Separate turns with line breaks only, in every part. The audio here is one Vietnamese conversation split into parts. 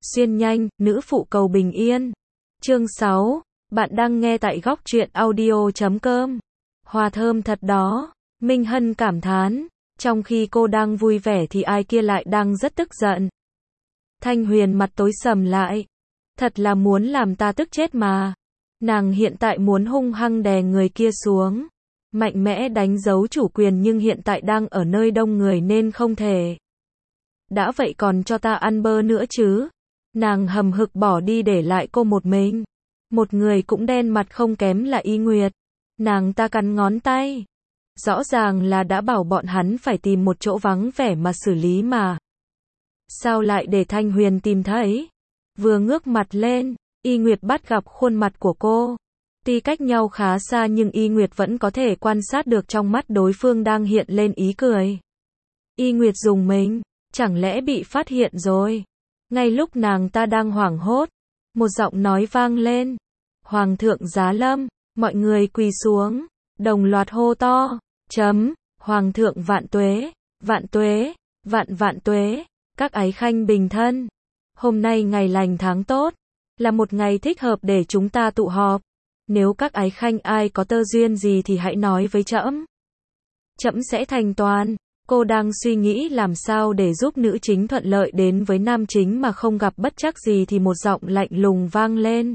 Xuyên nhanh, nữ phụ cầu bình yên. Chương 6. Bạn đang nghe tại góc truyện audio.com. Hoa thơm thật đó. Minh Hân cảm thán. Trong khi cô đang vui vẻ thì ai kia lại đang rất tức giận. Thanh Huyền mặt tối sầm lại. Thật là muốn làm ta tức chết mà. Nàng hiện tại muốn hung hăng đè người kia xuống. Mạnh mẽ đánh dấu chủ quyền nhưng hiện tại đang ở nơi đông người nên không thể. Đã vậy còn cho ta ăn bơ nữa chứ. Nàng hầm hực bỏ đi để lại cô một mình. Một người cũng đen mặt không kém là Y Nguyệt. Nàng ta cắn ngón tay. Rõ ràng là đã bảo bọn hắn phải tìm một chỗ vắng vẻ mà xử lý mà. Sao lại để Thanh Huyền tìm thấy? Vừa ngước mặt lên, Y Nguyệt bắt gặp khuôn mặt của cô. Tuy cách nhau khá xa nhưng Y Nguyệt vẫn có thể quan sát được trong mắt đối phương đang hiện lên ý cười. Y Nguyệt rùng mình, chẳng lẽ bị phát hiện rồi? Ngay lúc nàng ta đang hoảng hốt, một giọng nói vang lên. Hoàng thượng giá lâm, mọi người quỳ xuống, đồng loạt hô to, Hoàng thượng vạn tuế, vạn tuế, vạn vạn tuế, các ái khanh bình thân. Hôm nay ngày lành tháng tốt, là một ngày thích hợp để chúng ta tụ họp. Nếu các ái khanh ai có tơ duyên gì thì hãy nói với trẫm. Trẫm sẽ thành toàn. Cô đang suy nghĩ làm sao để giúp nữ chính thuận lợi đến với nam chính mà không gặp bất trắc gì thì một giọng lạnh lùng vang lên.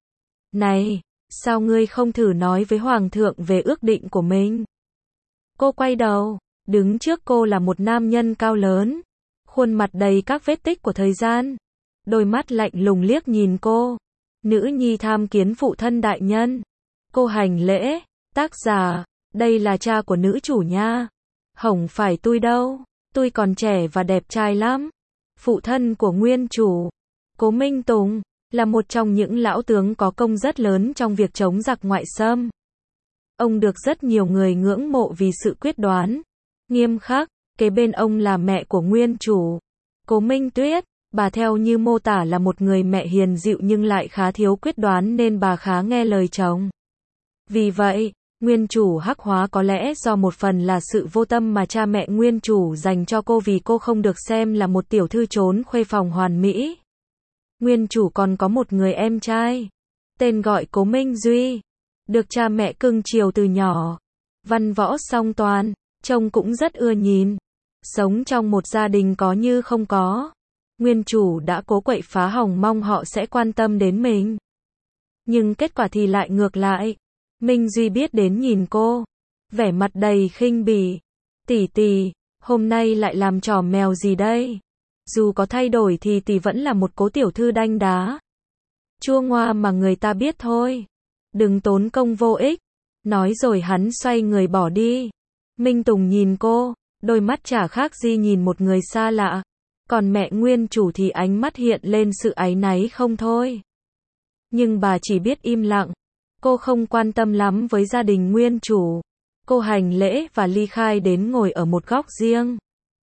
Này, sao ngươi không thử nói với Hoàng thượng về ước định của mình? Cô quay đầu, đứng trước cô là một nam nhân cao lớn, khuôn mặt đầy các vết tích của thời gian. Đôi mắt lạnh lùng liếc nhìn cô. Nữ nhi tham kiến phụ thân đại nhân. Cô hành lễ, tác giả, đây là cha của nữ chủ nha. Hổng phải tôi đâu, tôi còn trẻ và đẹp trai lắm. Phụ thân của nguyên chủ, Cố Minh Tùng, là một trong những lão tướng có công rất lớn trong việc chống giặc ngoại xâm. Ông được rất nhiều người ngưỡng mộ vì sự quyết đoán, nghiêm khắc. Kế bên ông là mẹ của nguyên chủ, Cố Minh Tuyết. Bà theo như mô tả là một người mẹ hiền dịu nhưng lại khá thiếu quyết đoán nên bà khá nghe lời chồng. Vì vậy, nguyên chủ hắc hóa có lẽ do một phần là sự vô tâm mà cha mẹ nguyên chủ dành cho cô vì cô không được xem là một tiểu thư trốn khuê phòng hoàn mỹ. Nguyên chủ còn có một người em trai, tên gọi Cố Minh Duy, được cha mẹ cưng chiều từ nhỏ. Văn võ song toàn, trông cũng rất ưa nhìn. Sống trong một gia đình có như không có. Nguyên chủ đã cố quậy phá hỏng mong họ sẽ quan tâm đến mình. Nhưng kết quả thì lại ngược lại. Minh Duy biết đến nhìn cô, vẻ mặt đầy khinh bỉ. Tỷ tỷ, hôm nay lại làm trò mèo gì đây? Dù có thay đổi thì tỷ vẫn là một cố tiểu thư đanh đá. Chua ngoa mà người ta biết thôi. Đừng tốn công vô ích. Nói rồi hắn xoay người bỏ đi. Minh Tùng nhìn cô, đôi mắt chả khác gì nhìn một người xa lạ. Còn mẹ nguyên chủ thì ánh mắt hiện lên sự áy náy không thôi. Nhưng bà chỉ biết im lặng. Cô không quan tâm lắm với gia đình nguyên chủ. Cô hành lễ và ly khai đến ngồi ở một góc riêng.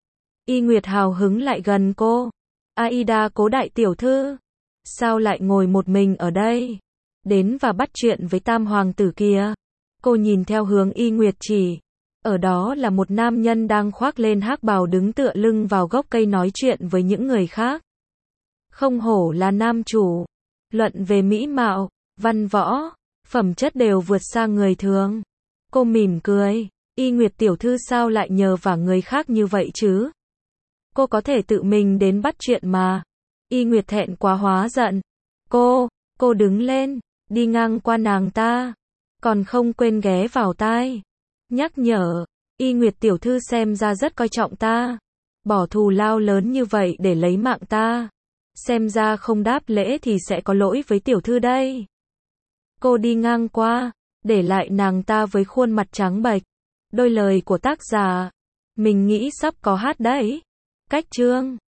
Y Nguyệt hào hứng lại gần cô. Aida Cố đại tiểu thư. Sao lại ngồi một mình ở đây? Đến và bắt chuyện với tam hoàng tử kia. Cô nhìn theo hướng Y Nguyệt chỉ. Ở đó là một nam nhân đang khoác lên hắc bào đứng tựa lưng vào gốc cây nói chuyện với những người khác. Không hổ là nam chủ. Luận về mỹ mạo, văn võ, phẩm chất đều vượt xa người thường. Cô mỉm cười. Y Nguyệt tiểu thư sao lại nhờ vả người khác như vậy chứ? Cô có thể tự mình đến bắt chuyện mà. Y Nguyệt thẹn quá hóa giận. Cô đứng lên, đi ngang qua nàng ta. Còn không quên ghé vào tai. Nhắc nhở, Y Nguyệt tiểu thư xem ra rất coi trọng ta. Bỏ thù lao lớn như vậy để lấy mạng ta. Xem ra không đáp lễ thì sẽ có lỗi với tiểu thư đây. Cô đi ngang qua, để lại nàng ta với khuôn mặt trắng bệch. Đôi lời của tác giả, mình nghĩ sắp có hát đấy. Cách chương